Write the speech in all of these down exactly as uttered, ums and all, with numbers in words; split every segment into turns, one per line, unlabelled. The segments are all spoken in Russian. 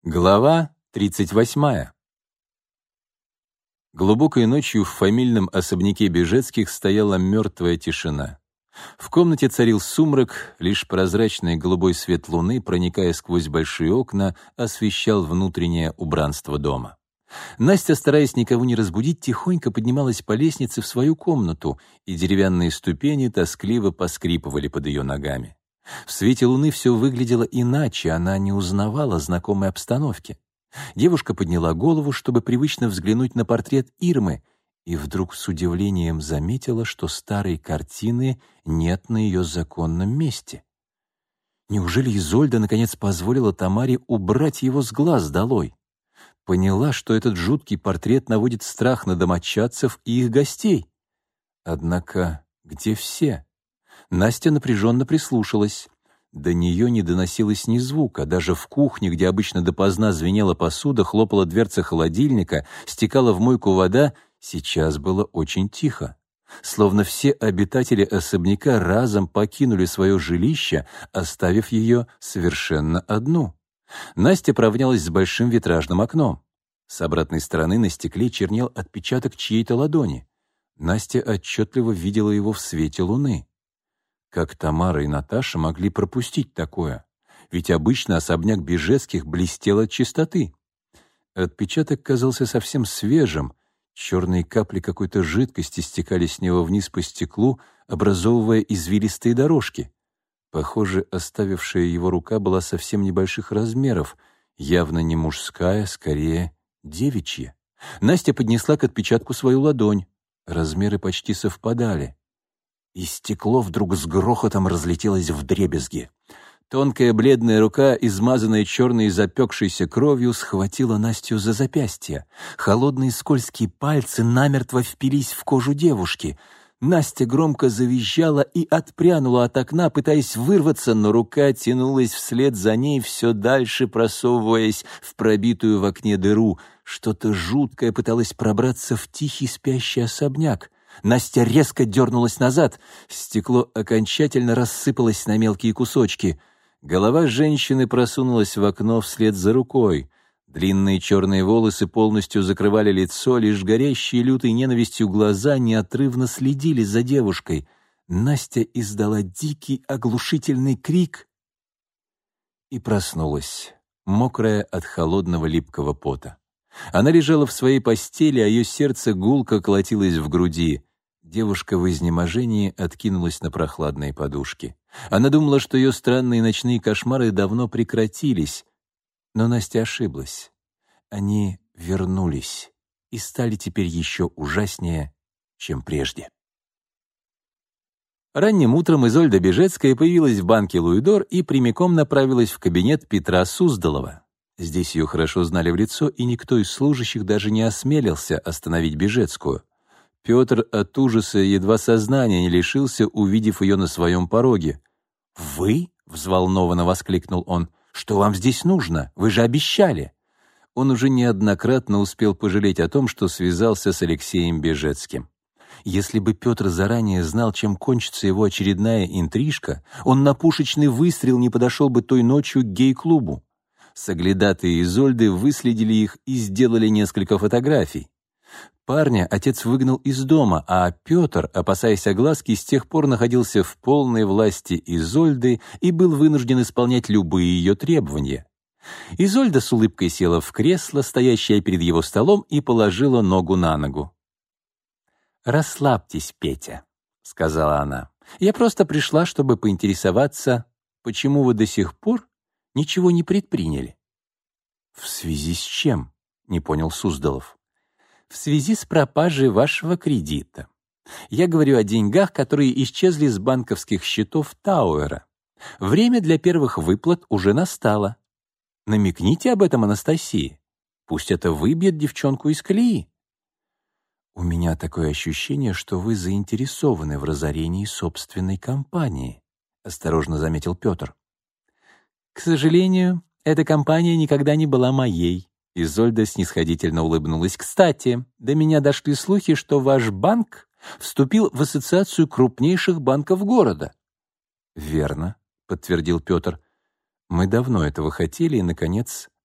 Глава тридцать восьмая. Глубокой ночью в фамильном особняке Бежецких стояла мертвая тишина. В комнате царил сумрак, лишь прозрачный голубой свет луны, проникая сквозь большие окна, освещал внутреннее убранство дома. Настя, стараясь никого не разбудить, тихонько поднималась по лестнице в свою комнату, и деревянные ступени тоскливо поскрипывали под ее ногами. В свете луны все выглядело иначе, она не узнавала знакомой обстановки. Девушка подняла голову, чтобы привычно взглянуть на портрет Ирмы, и вдруг с удивлением заметила, что старой картины нет на ее законном месте. Неужели Изольда наконец позволила Тамаре убрать его с глаз долой? Поняла, что этот жуткий портрет наводит страх на домочадцев и их гостей. Однако где все? Настя напряженно прислушалась. До нее не доносилось ни звука. Даже в кухне, где обычно допоздна звенела посуда, хлопала дверца холодильника, стекала в мойку вода, сейчас было очень тихо. Словно все обитатели особняка разом покинули свое жилище, оставив ее совершенно одну. Настя поравнялась с большим витражным окном. С обратной стороны на стекле чернел отпечаток чьей-то ладони. Настя отчетливо видела его в свете луны. Как Тамара и Наташа могли пропустить такое? Ведь обычно особняк Бежецких блестел от чистоты. Отпечаток казался совсем свежим. Черные капли какой-то жидкости стекали с него вниз по стеклу, образовывая извилистые дорожки. Похоже, оставившая его рука была совсем небольших размеров, явно не мужская, скорее девичья. Настя поднесла к отпечатку свою ладонь. Размеры почти совпадали. И стекло вдруг с грохотом разлетелось вдребезги. Тонкая бледная рука, измазанная черной запекшейся кровью, схватила Настю за запястье. Холодные скользкие пальцы намертво впились в кожу девушки. Настя громко завизжала и отпрянула от окна, пытаясь вырваться, но рука тянулась вслед за ней, все дальше просовываясь в пробитую в окне дыру. Что-то жуткое пыталось пробраться в тихий спящий особняк. Настя резко дернулась назад. Стекло окончательно рассыпалось на мелкие кусочки. Голова женщины просунулась в окно вслед за рукой. Длинные черные волосы полностью закрывали лицо, лишь горящие лютой ненавистью глаза неотрывно следили за девушкой. Настя издала дикий оглушительный крик и проснулась, мокрая от холодного липкого пота. Она лежала в своей постели, а ее сердце гулко колотилось в груди. Девушка в изнеможении откинулась на прохладные подушки. Она думала, что ее странные ночные кошмары давно прекратились. Но Настя ошиблась. Они вернулись и стали теперь еще ужаснее, чем прежде. Ранним утром Изольда Бежецкая появилась в банке «Луидор» и прямиком направилась в кабинет Петра Суздалова. Здесь ее хорошо знали в лицо, и никто из служащих даже не осмелился остановить Бежецкую. Петр от ужаса едва сознания не лишился, увидев ее на своем пороге. «Вы?» — взволнованно воскликнул он. «Что вам здесь нужно? Вы же обещали!» Он уже неоднократно успел пожалеть о том, что связался с Алексеем Бежецким. Если бы Петр заранее знал, чем кончится его очередная интрижка, он на пушечный выстрел не подошел бы той ночью к гей-клубу. Соглядатые Изольды выследили их и сделали несколько фотографий. Парня отец выгнал из дома, а Петр, опасаясь огласки, с тех пор находился в полной власти Изольды и был вынужден исполнять любые ее требования. Изольда с улыбкой села в кресло, стоящее перед его столом, и положила ногу на ногу. «Расслабьтесь, Петя», — сказала она. «Я просто пришла, чтобы поинтересоваться, почему вы до сих пор ничего не предприняли». «В связи с чем?» — не понял Суздалов. «В связи с пропажей вашего кредита. Я говорю о деньгах, которые исчезли с банковских счетов Тауэра. Время для первых выплат уже настало. Намекните об этом Анастасии. Пусть это выбьет девчонку из колеи». «У меня такое ощущение, что вы заинтересованы в разорении собственной компании», — осторожно заметил Петр. «К сожалению, эта компания никогда не была моей». Изольда снисходительно улыбнулась. «Кстати, до меня дошли слухи, что ваш банк вступил в ассоциацию крупнейших банков города». «Верно», — подтвердил Петр. «Мы давно этого хотели и, наконец,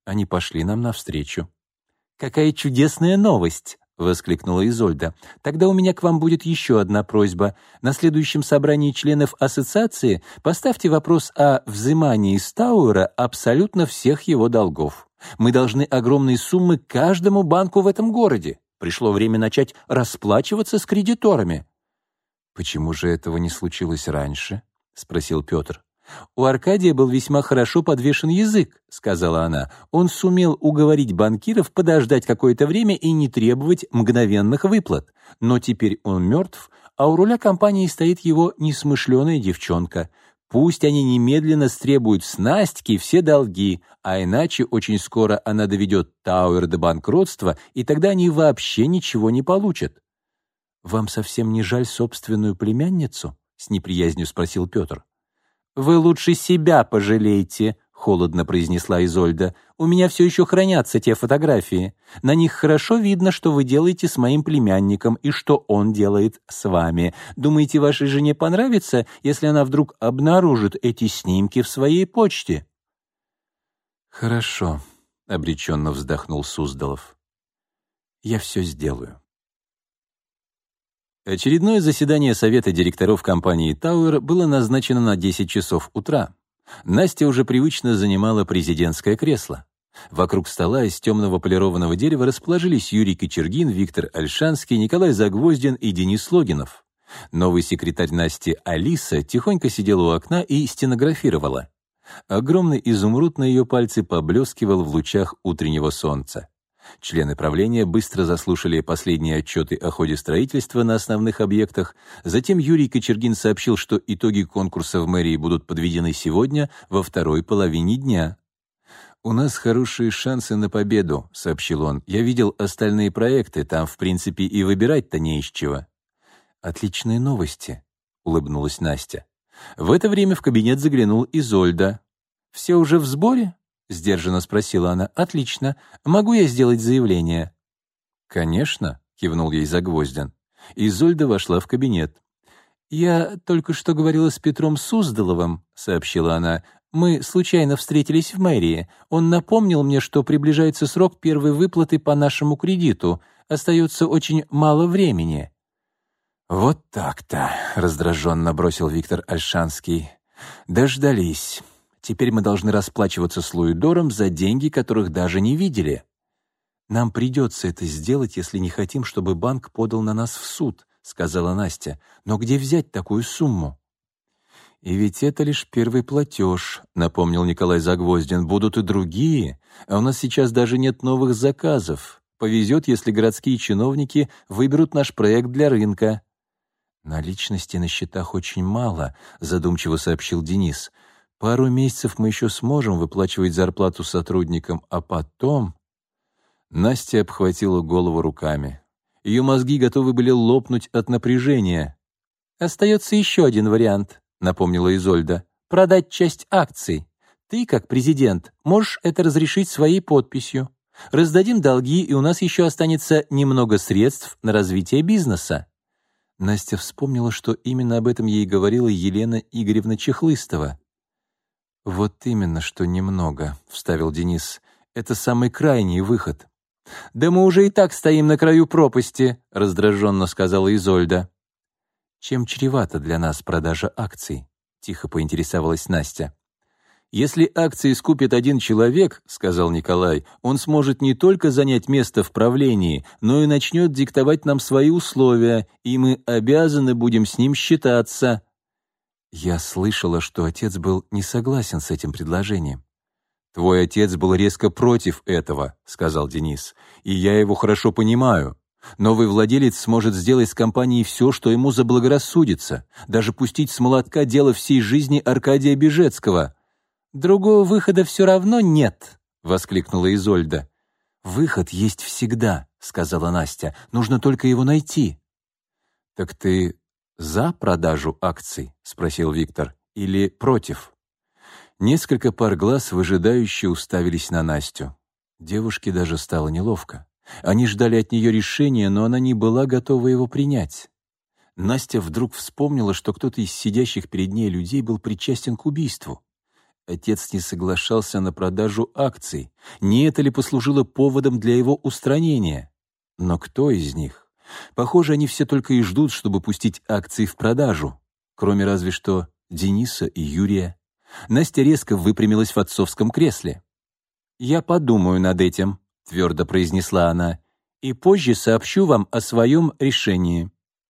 Они пошли нам навстречу. «Какая чудесная новость!» — воскликнула Изольда. «Тогда у меня к вам будет еще одна просьба. На следующем собрании членов ассоциации поставьте вопрос о взимании с Тауэра абсолютно всех его долгов. Мы должны огромные суммы каждому банку в этом городе. Пришло время начать расплачиваться с кредиторами». «Почему же этого не случилось раньше?» — спросил Петр. «У Аркадия был весьма хорошо подвешен язык», — сказала она. «Он сумел уговорить банкиров подождать какое-то время и не требовать мгновенных выплат. Но теперь он мертв, а у руля компании стоит его несмышленая девчонка. Пусть они немедленно стребуют с Настики все долги, а иначе очень скоро она доведет Тауэр до банкротства, и тогда они вообще ничего не получат». «Вам совсем не жаль собственную племянницу?» — с неприязнью спросил Петр. «Вы лучше себя пожалейте», — холодно произнесла Изольда. «У меня все еще хранятся те фотографии. На них хорошо видно, что вы делаете с моим племянником и что он делает с вами. Думаете, вашей жене понравится, если она вдруг обнаружит эти снимки в своей почте?» «Хорошо», — обреченно вздохнул Суздалов. «Я все сделаю». Очередное заседание совета директоров компании «Тауэр» было назначено на десять часов утра. Настя уже привычно занимала президентское кресло. Вокруг стола из темного полированного дерева расположились Юрий Кочергин, Виктор Ольшанский, Николай Загвоздин и Денис Логинов. Новый секретарь Насти Алиса тихонько сидела у окна и стенографировала. Огромный изумруд на ее пальце поблескивал в лучах утреннего солнца. Члены правления быстро заслушали последние отчеты о ходе строительства на основных объектах. Затем Юрий Кочергин сообщил, что итоги конкурса в мэрии будут подведены сегодня во второй половине дня. «У нас хорошие шансы на победу», — сообщил он. «Я видел остальные проекты, там, в принципе, и выбирать-то не из чего». «Отличные новости», — улыбнулась Настя. В это время в кабинет заглянул Изольда. «Все уже в сборе?» — сдержанно спросила она. «Отлично. Могу я сделать заявление?» «Конечно», — кивнул ей Загвоздин. Изольда вошла в кабинет. «Я только что говорила с Петром Суздаловым», — сообщила она. «Мы случайно встретились в мэрии. Он напомнил мне, что приближается срок первой выплаты по нашему кредиту. Остается очень мало времени». «Вот так-то», — раздраженно бросил Виктор Ольшанский. «Дождались. Теперь мы должны расплачиваться с Луидором за деньги, которых даже не видели». «Нам придется это сделать, если не хотим, чтобы банк подал на нас в суд», — сказала Настя. «Но где взять такую сумму?» «И ведь это лишь первый платеж», — напомнил Николай Загвоздин. «Будут и другие, а у нас сейчас даже нет новых заказов. Повезет, если городские чиновники выберут наш проект для рынка». «Наличности на счетах очень мало», — задумчиво сообщил Денис. «Пару месяцев мы еще сможем выплачивать зарплату сотрудникам, а потом...» Настя обхватила голову руками. Ее мозги готовы были лопнуть от напряжения. «Остается еще один вариант», — напомнила Изольда. «Продать часть акций. Ты, как президент, можешь это разрешить своей подписью. Раздадим долги, и у нас еще останется немного средств на развитие бизнеса». Настя вспомнила, что именно об этом ей говорила Елена Игоревна Чехлыстова. «Вот именно, что немного», — вставил Денис. «Это самый крайний выход». «Да мы уже и так стоим на краю пропасти», — раздраженно сказала Изольда. «Чем чревата для нас продажа акций?» — тихо поинтересовалась Настя. «Если акции скупит один человек, — сказал Николай, — он сможет не только занять место в правлении, но и начнет диктовать нам свои условия, и мы обязаны будем с ним считаться». «Я слышала, что отец был не согласен с этим предложением». «Твой отец был резко против этого, — сказал Денис, — и я его хорошо понимаю. Новый владелец сможет сделать с компанией все, что ему заблагорассудится, даже пустить с молотка дело всей жизни Аркадия Бежецкого». «Другого выхода все равно нет», — воскликнула Изольда. «Выход есть всегда», — сказала Настя. «Нужно только его найти». «Так ты за продажу акций?» — спросил Виктор. «Или против?» Несколько пар глаз выжидающе уставились на Настю. Девушке даже стало неловко. Они ждали от нее решения, но она не была готова его принять. Настя вдруг вспомнила, что кто-то из сидящих перед ней людей был причастен к убийству. Отец не соглашался на продажу акций. Не это ли послужило поводом для его устранения? Но кто из них? Похоже, они все только и ждут, чтобы пустить акции в продажу. Кроме разве что Дениса и Юрия. Настя резко выпрямилась в отцовском кресле. «Я подумаю над этим», — твердо произнесла она, «и позже сообщу вам о своем решении».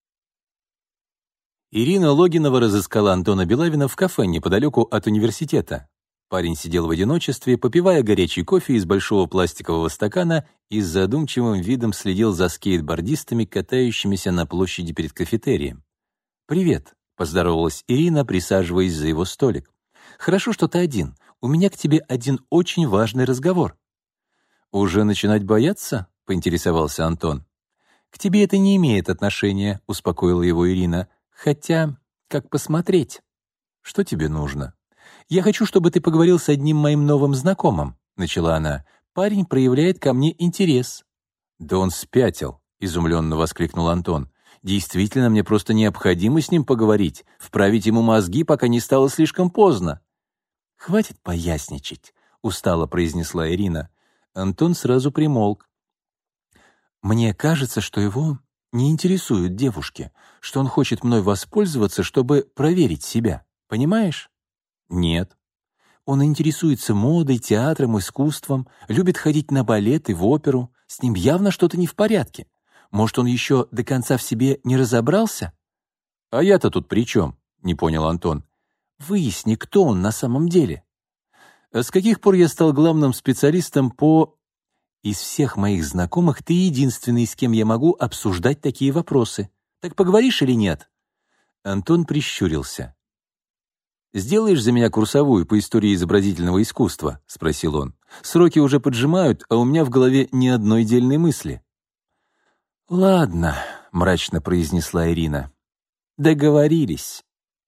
Ирина Логинова разыскала Антона Белавина в кафе неподалеку от университета. Парень сидел в одиночестве, попивая горячий кофе из большого пластикового стакана и с задумчивым видом следил за скейтбордистами, катающимися на площади перед кафетерием. «Привет», — поздоровалась Ирина, присаживаясь за его столик. «Хорошо, что ты один. У меня к тебе один очень важный разговор». «Уже начинать бояться?» — поинтересовался Антон. «К тебе это не имеет отношения», — успокоила его Ирина. «Хотя, как посмотреть? Что тебе нужно?» «Я хочу, чтобы ты поговорил с одним моим новым знакомым», — начала она. «Парень проявляет ко мне интерес». «Да он спятил», — изумленно воскликнул Антон. «Действительно, мне просто необходимо с ним поговорить, вправить ему мозги, пока не стало слишком поздно». «Хватит поясничать», — устало произнесла Ирина. Антон сразу примолк. «Мне кажется, что его не интересуют девушки, что он хочет мной воспользоваться, чтобы проверить себя. Понимаешь?» «Нет». «Он интересуется модой, театром, искусством, любит ходить на балет и в оперу. С ним явно что-то не в порядке. Может, он еще до конца в себе не разобрался?» «А я-то тут при чем?» — не понял Антон. «Выясни, кто он на самом деле». «А с каких пор я стал главным специалистом по...» «Из всех моих знакомых ты единственный, с кем я могу обсуждать такие вопросы. Так поговоришь или нет?» Антон прищурился. «Сделаешь за меня курсовую по истории изобразительного искусства?» — спросил он. «Сроки уже поджимают, а у меня в голове ни одной дельной мысли». «Ладно», — мрачно произнесла Ирина. «Договорились».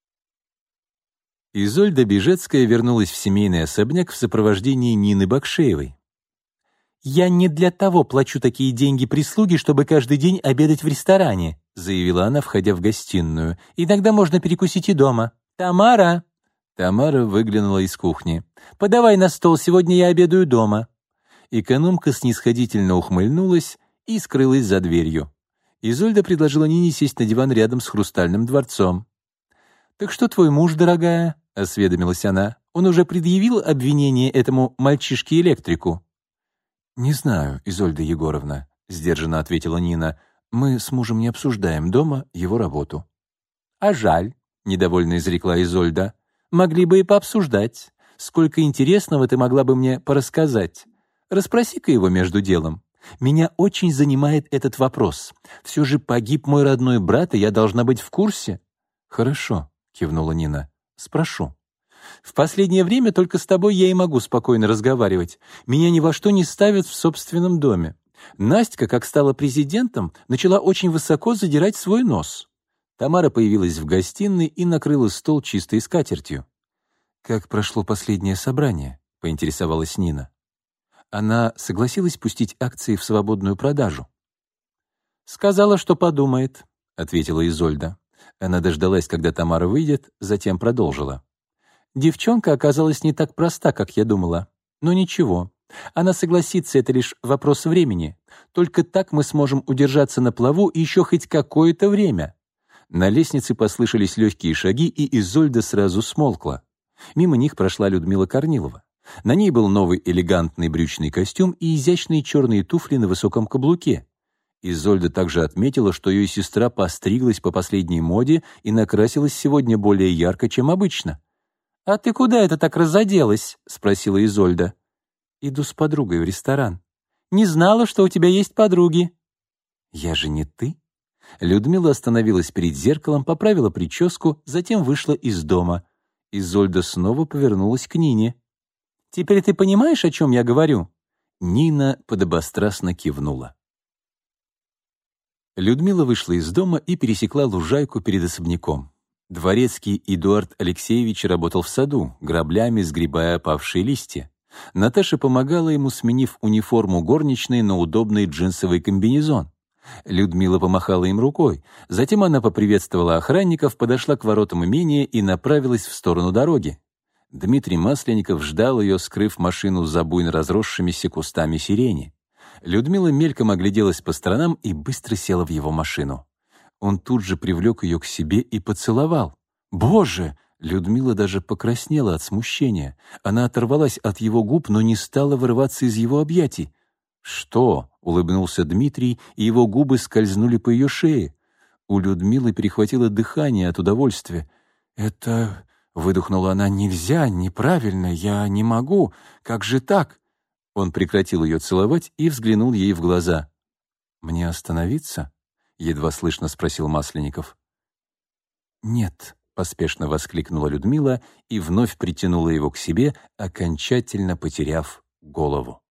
Изольда Бежецкая вернулась в семейный особняк в сопровождении Нины Бакшеевой. «Я не для того плачу такие деньги прислуге, чтобы каждый день обедать в ресторане», заявила она, входя в гостиную. «Иногда можно перекусить и дома. Тамара!» Тамара выглянула из кухни. «Подавай на стол, сегодня я обедаю дома». Экономка снисходительно ухмыльнулась и скрылась за дверью. Изольда предложила Нине сесть на диван рядом с хрустальным дворцом. «Так что твой муж, дорогая?» — осведомилась она. «Он уже предъявил обвинение этому мальчишке-электрику?» «Не знаю, Изольда Егоровна», — сдержанно ответила Нина. «Мы с мужем не обсуждаем дома его работу». «А жаль», — недовольно изрекла Изольда. «Могли бы и пообсуждать. Сколько интересного ты могла бы мне порассказать. Расспроси-ка его между делом. Меня очень занимает этот вопрос. Все же погиб мой родной брат, и я должна быть в курсе». «Хорошо», — кивнула Нина. «Спрошу». «В последнее время только с тобой я и могу спокойно разговаривать. Меня ни во что не ставят в собственном доме. Настя, как стала президентом, начала очень высоко задирать свой нос». Тамара появилась в гостиной и накрыла стол чистой скатертью. «Как прошло последнее собрание?» — поинтересовалась Нина. Она согласилась пустить акции в свободную продажу. «Сказала, что подумает», — ответила Изольда. Она дождалась, когда Тамара выйдет, затем продолжила. «Девчонка оказалась не так проста, как я думала. Но ничего. Она согласится, это лишь вопрос времени. Только так мы сможем удержаться на плаву еще хоть какое-то время». На лестнице послышались легкие шаги, и Изольда сразу смолкла. Мимо них прошла Людмила Корнилова. На ней был новый элегантный брючный костюм и изящные черные туфли на высоком каблуке. Изольда также отметила, что ее сестра постриглась по последней моде и накрасилась сегодня более ярко, чем обычно. «А ты куда это так разоделась?» — спросила Изольда. «Иду с подругой в ресторан». «Не знала, что у тебя есть подруги». «Я же не ты». Людмила остановилась перед зеркалом, поправила прическу, затем вышла из дома. Изольда снова повернулась к Нине. «Теперь ты понимаешь, о чем я говорю?» Нина подобострастно кивнула. Людмила вышла из дома и пересекла лужайку перед особняком. Дворецкий Эдуард Алексеевич работал в саду, граблями сгребая опавшие листья. Наташа помогала ему, сменив униформу горничной на удобный джинсовый комбинезон. Людмила помахала им рукой. Затем она поприветствовала охранников, подошла к воротам имения и направилась в сторону дороги. Дмитрий Масленников ждал ее, скрыв машину за буйно разросшимися кустами сирени. Людмила мельком огляделась по сторонам и быстро села в его машину. Он тут же привлек ее к себе и поцеловал. «Боже!» Людмила даже покраснела от смущения. Она оторвалась от его губ, но не стала вырываться из его объятий. «Что?» — улыбнулся Дмитрий, и его губы скользнули по ее шее. У Людмилы перехватило дыхание от удовольствия. «Это...» — выдохнула она. «Нельзя, неправильно, я не могу. Как же так?» Он прекратил ее целовать и взглянул ей в глаза. «Мне остановиться?» — едва слышно спросил Масленников. «Нет», — поспешно воскликнула Людмила и вновь притянула его к себе, окончательно потеряв голову.